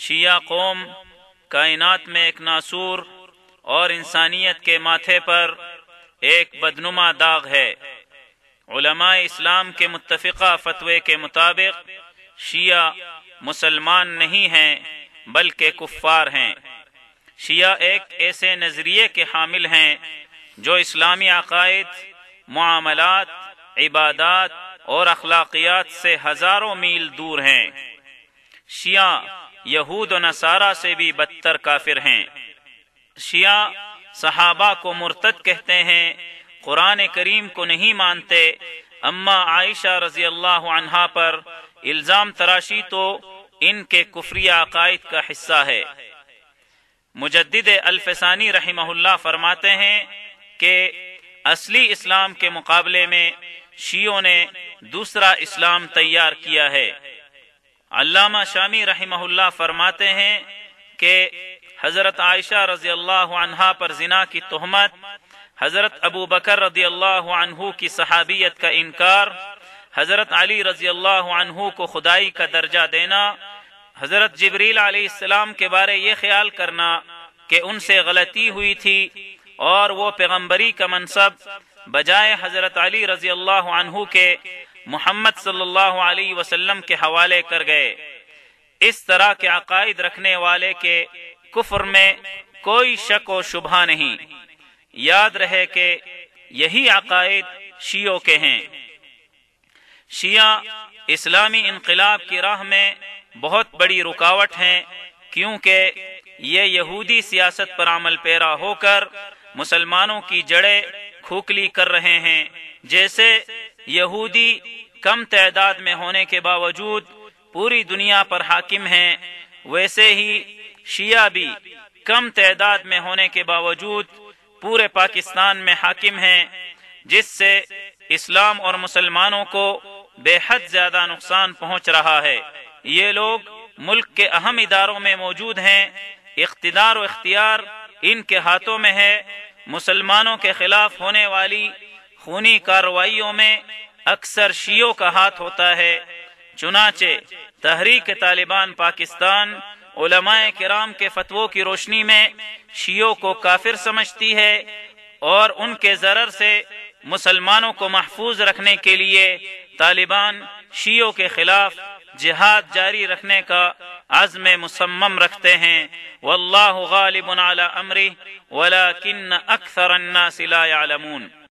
شیعہ قوم کائنات میں ایک ناسور اور انسانیت کے ماتھے پر ایک بدنما داغ ہے۔ علماء اسلام کے متفقہ فتوے کے مطابق شیعہ مسلمان نہیں ہیں بلکہ کفار ہیں۔ شیعہ ایک ایسے نظریے کے حامل ہیں جو اسلامی عقائد، معاملات، عبادات اور اخلاقیات سے ہزاروں میل دور ہیں۔ شیعہ یہود و نصارہ سے بھی بدتر کافر ہیں۔ شیعہ صحابہ کو مرتد کہتے ہیں، قرآن کریم کو نہیں مانتے، اما عائشہ رضی اللہ عنہا پر الزام تراشی تو ان کے کفری عقائد کا حصہ ہے۔ مجدد الفسانی رحمہ اللہ فرماتے ہیں کہ اصلی اسلام کے مقابلے میں شیعوں نے دوسرا اسلام تیار کیا ہے۔ علامہ شامی رحمہ اللہ فرماتے ہیں کہ حضرت عائشہ رضی اللہ عنہا پر زنا کی تہمت، حضرت ابو بکر رضی اللہ عنہ کی صحابیت کا انکار، حضرت علی رضی اللہ عنہ کو خدائی کا درجہ دینا، حضرت جبریل علیہ السلام کے بارے یہ خیال کرنا کہ ان سے غلطی ہوئی تھی اور وہ پیغمبری کا منصب بجائے حضرت علی رضی اللہ عنہ کے محمد صلی اللہ علیہ وسلم کے حوالے کر گئے۔ اس طرح کے عقائد رکھنے والے کے کفر میں کوئی شک و شبہ نہیں۔ یاد رہے کہ یہی عقائد شیعوں کے ہیں۔ شیعہ اسلامی انقلاب کی راہ میں بہت بڑی رکاوٹ ہیں، کیونکہ یہ یہودی سیاست پر عمل پیرا ہو کر مسلمانوں کی جڑیں کھوکھلی کر رہے ہیں۔ جیسے یہودی کم تعداد میں ہونے کے باوجود پوری دنیا پر حاکم ہیں، ویسے ہی شیعہ بھی کم تعداد میں ہونے کے باوجود پورے پاکستان میں حاکم ہیں، جس سے اسلام اور مسلمانوں کو بے حد زیادہ نقصان پہنچ رہا ہے۔ یہ لوگ ملک کے اہم اداروں میں موجود ہیں، اقتدار و اختیار ان کے ہاتھوں میں ہے۔ مسلمانوں کے خلاف ہونے والی خونی کارروائیوں میں اکثر شیعوں کا ہاتھ ہوتا ہے۔ چنانچہ تحریک طالبان پاکستان علماء کرام کے فتووں کی روشنی میں شیعوں کو کافر سمجھتی ہے اور ان کے ضرر سے مسلمانوں کو محفوظ رکھنے کے لیے طالبان شیعوں کے خلاف جہاد جاری رکھنے کا عزم مصمم رکھتے ہیں۔ واللہ غالب علی امرہ ولکن اکثر الناس لا يعلمون۔